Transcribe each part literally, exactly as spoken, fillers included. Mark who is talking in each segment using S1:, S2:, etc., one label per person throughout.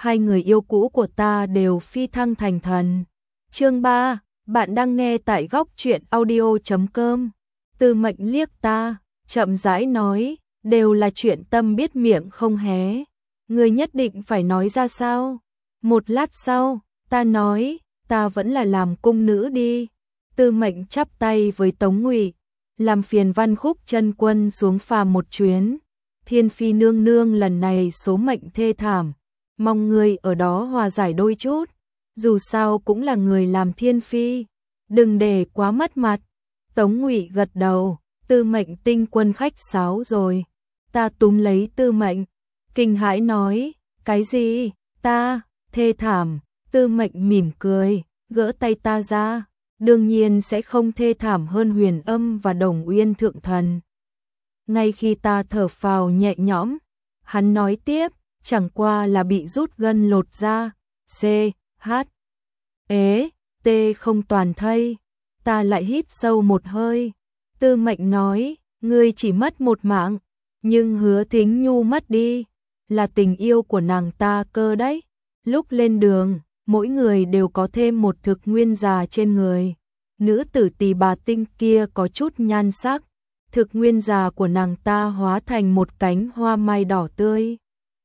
S1: hai người yêu cũ của ta đều phi thăng thành thần. Chương ba, bạn đang nghe tại góc truyện audio chấm com. Tư Mệnh liếc ta, chậm rãi nói, đều là chuyện tâm biết miệng không hé. Ngươi nhất định phải nói ra sao? Một lát sau, ta nói, ta vẫn là làm cung nữ đi. Tư Mệnh chắp tay với Tống Ngụy, làm phiền Văn Khúc chân quân xuống phàm một chuyến. Thiên Phi nương nương lần này số mệnh thê thảm, mong ngươi ở đó hòa giải đôi chút, dù sao cũng là người làm Thiên Phi, đừng để quá mất mặt. Tống Ngụy gật đầu, Tư Mệnh tinh quân khách sáo rồi. Ta túm lấy Tư Mệnh, kinh hãi nói, cái gì? Ta, thê thảm. Tư Mệnh mỉm cười, gỡ tay ta ra, đương nhiên sẽ không thê thảm hơn Huyền Âm và Đồng Uyên thượng thần. Ngay khi ta thở phào nhẹ nhõm, hắn nói tiếp, chẳng qua là bị rút gân lột da, C, H, ế, T không toàn thây. Ta lại hít sâu một hơi. Tư Mệnh nói, ngươi chỉ mất một mạng, nhưng Hứa Thính Nhu mất đi, là tình yêu của nàng ta cơ đấy. Lúc lên đường, mỗi người đều có thêm một thực nguyên già trên người. Nữ tử Tỳ Bà Tinh kia có chút nhan sắc, thực nguyên già của nàng ta hóa thành một cánh hoa mai đỏ tươi.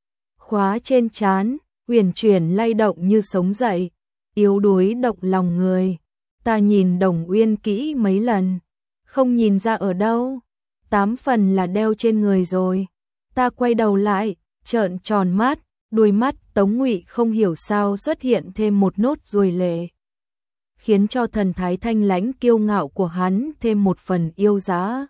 S1: Khóa trên trán, uyển chuyển lay động như sống dậy, yếu đuối động lòng người. Ta nhìn Đồng Uyên kỹ mấy lần, không nhìn ra ở đâu, tám phần là đeo trên người rồi. Ta quay đầu lại, trợn tròn mắt, đuôi mắt Tống Ngụy không hiểu sao xuất hiện thêm một nốt ruồi lệ, khiến cho thần thái thanh lãnh kiêu ngạo của hắn thêm một phần yêu giá.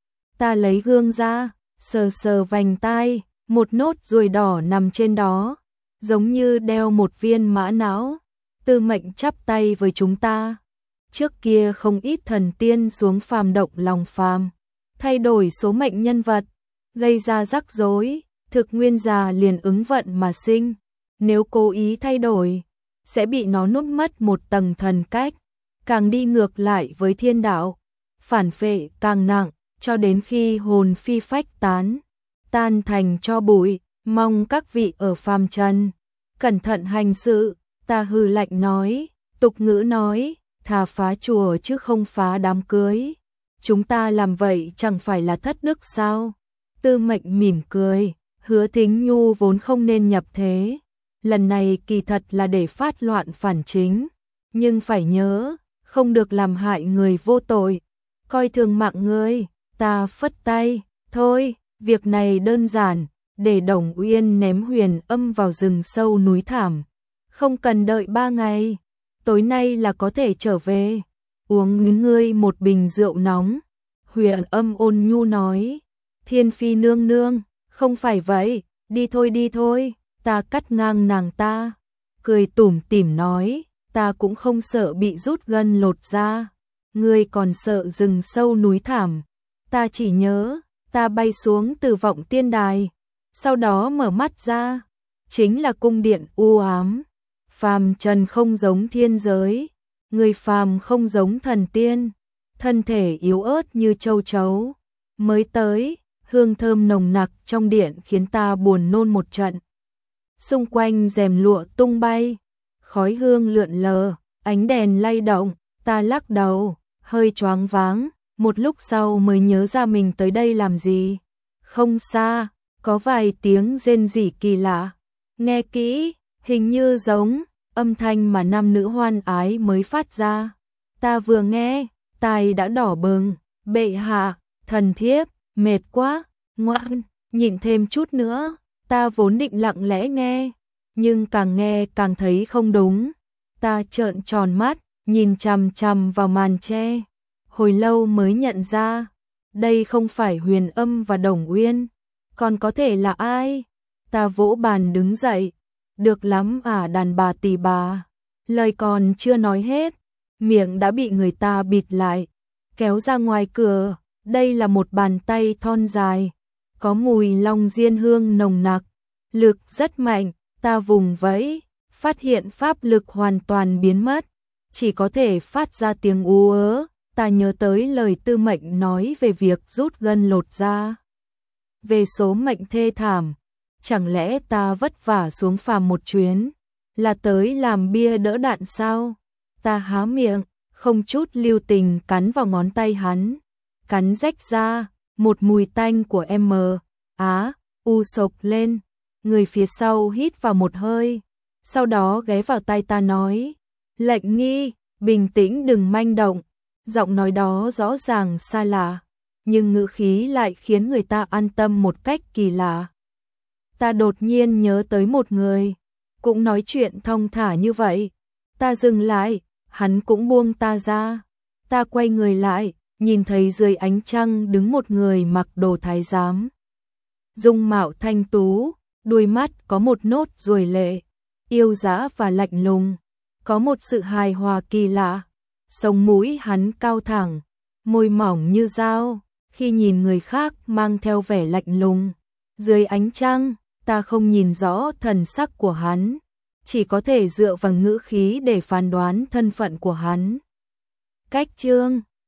S1: Ta lấy gương ra, sờ sờ vành tai, một nốt ruồi đỏ nằm trên đó, giống như đeo một viên mã não. Tư Mệnh chắp tay với chúng ta. Trước kia không ít thần tiên xuống phàm động lòng phàm, thay đổi số mệnh nhân vật, gây ra rắc rối, thực nguyên già liền ứng vận mà sinh. Nếu cố ý thay đổi, sẽ bị nó nuốt mất một tầng thần cách, càng đi ngược lại với thiên đạo, phản phệ càng nặng, cho đến khi hồn phi phách tán, tan thành tro bụi. Mong các vị ở phàm trần cẩn thận hành sự. Ta hừ lạnh nói, tục ngữ nói, thà phá chùa chứ không phá đám cưới. Chúng ta làm vậy chẳng phải là thất đức sao? Tư Mệnh mỉm cười, Hứa Thính Nhu vốn không nên nhập thế, lần này kỳ thật là để phát loạn phản chính, nhưng phải nhớ, không được làm hại người vô tội, coi thường mạng ngươi. Ta phất tay, thôi, việc này đơn giản, để Đồng Uyên ném Huyền Âm vào rừng sâu núi thảm, không cần đợi ba ngày, tối nay là có thể trở về, uống ngươi một bình rượu nóng. Huyền Âm ôn nhu nói, Thiên Phi nương nương, không phải vậy, đi thôi đi thôi. Ta cắt ngang nàng ta, cười tủm tỉm nói, ta cũng không sợ bị rút gân lột da, ngươi còn sợ rừng sâu núi thảm. Ta chỉ nhớ, ta bay xuống từ vọng tiên đài, sau đó mở mắt ra, chính là cung điện u ám. Phàm trần không giống thiên giới, người phàm không giống thần tiên, thân thể yếu ớt như châu chấu. Mới tới, hương thơm nồng nặc trong điện khiến ta buồn nôn một trận. Xung quanh rèm lụa tung bay, khói hương lượn lờ, ánh đèn lay động, ta lắc đầu, hơi choáng váng, một lúc sau mới nhớ ra mình tới đây làm gì. Không xa, có vài tiếng rên rỉ kỳ lạ, nghe kỹ, hình như giống âm thanh mà nam nữ hoan ái mới phát ra. Ta vừa nghe, tai đã đỏ bừng, bệ hạ, thần thiếp, mệt quá, ngoan, nhịn thêm chút nữa. Ta vốn định lặng lẽ nghe, nhưng càng nghe càng thấy không đúng. Ta trợn tròn mắt, nhìn chằm chằm vào màn tre, hồi lâu mới nhận ra, đây không phải Huyền Âm và Đồng Uyên, còn có thể là ai? Ta vỗ bàn đứng dậy, được lắm à đàn bà Tỳ Bà. Lời còn chưa nói hết, miệng đã bị người ta bịt lại, kéo ra ngoài cửa. Đây là một bàn tay thon dài, có mùi long diên hương nồng nặc, lực rất mạnh. Ta vùng vẫy, phát hiện pháp lực hoàn toàn biến mất, chỉ có thể phát ra tiếng ú ớ. Ta nhớ tới lời Tư Mệnh nói về việc rút gân lột da, về số mệnh thê thảm, chẳng lẽ ta vất vả xuống phàm một chuyến, là tới làm bia đỡ đạn sao? Ta há miệng, không chút lưu tình cắn vào ngón tay hắn, cắn rách ra, một mùi tanh của M, á, u sộc lên, người phía sau hít vào một hơi, sau đó ghé vào tai ta nói, Lệnh Nghi, bình tĩnh đừng manh động, giọng nói đó rõ ràng xa lạ, nhưng ngữ khí lại khiến người ta an tâm một cách kỳ lạ. Ta đột nhiên nhớ tới một người, cũng nói chuyện thong thả như vậy, ta dừng lại, hắn cũng buông ta ra, ta quay người lại, nhìn thấy dưới ánh trăng đứng một người mặc đồ thái giám. Dung mạo thanh tú, đuôi mắt có một nốt ruồi lệ, yêu dã và lạnh lùng, có một sự hài hòa kỳ lạ. Sống mũi hắn cao thẳng, môi mỏng như dao, khi nhìn người khác mang theo vẻ lạnh lùng. Dưới ánh trăng, ta không nhìn rõ thần sắc của hắn, chỉ có thể dựa vào ngữ khí để phán đoán thân phận của hắn. Cách chương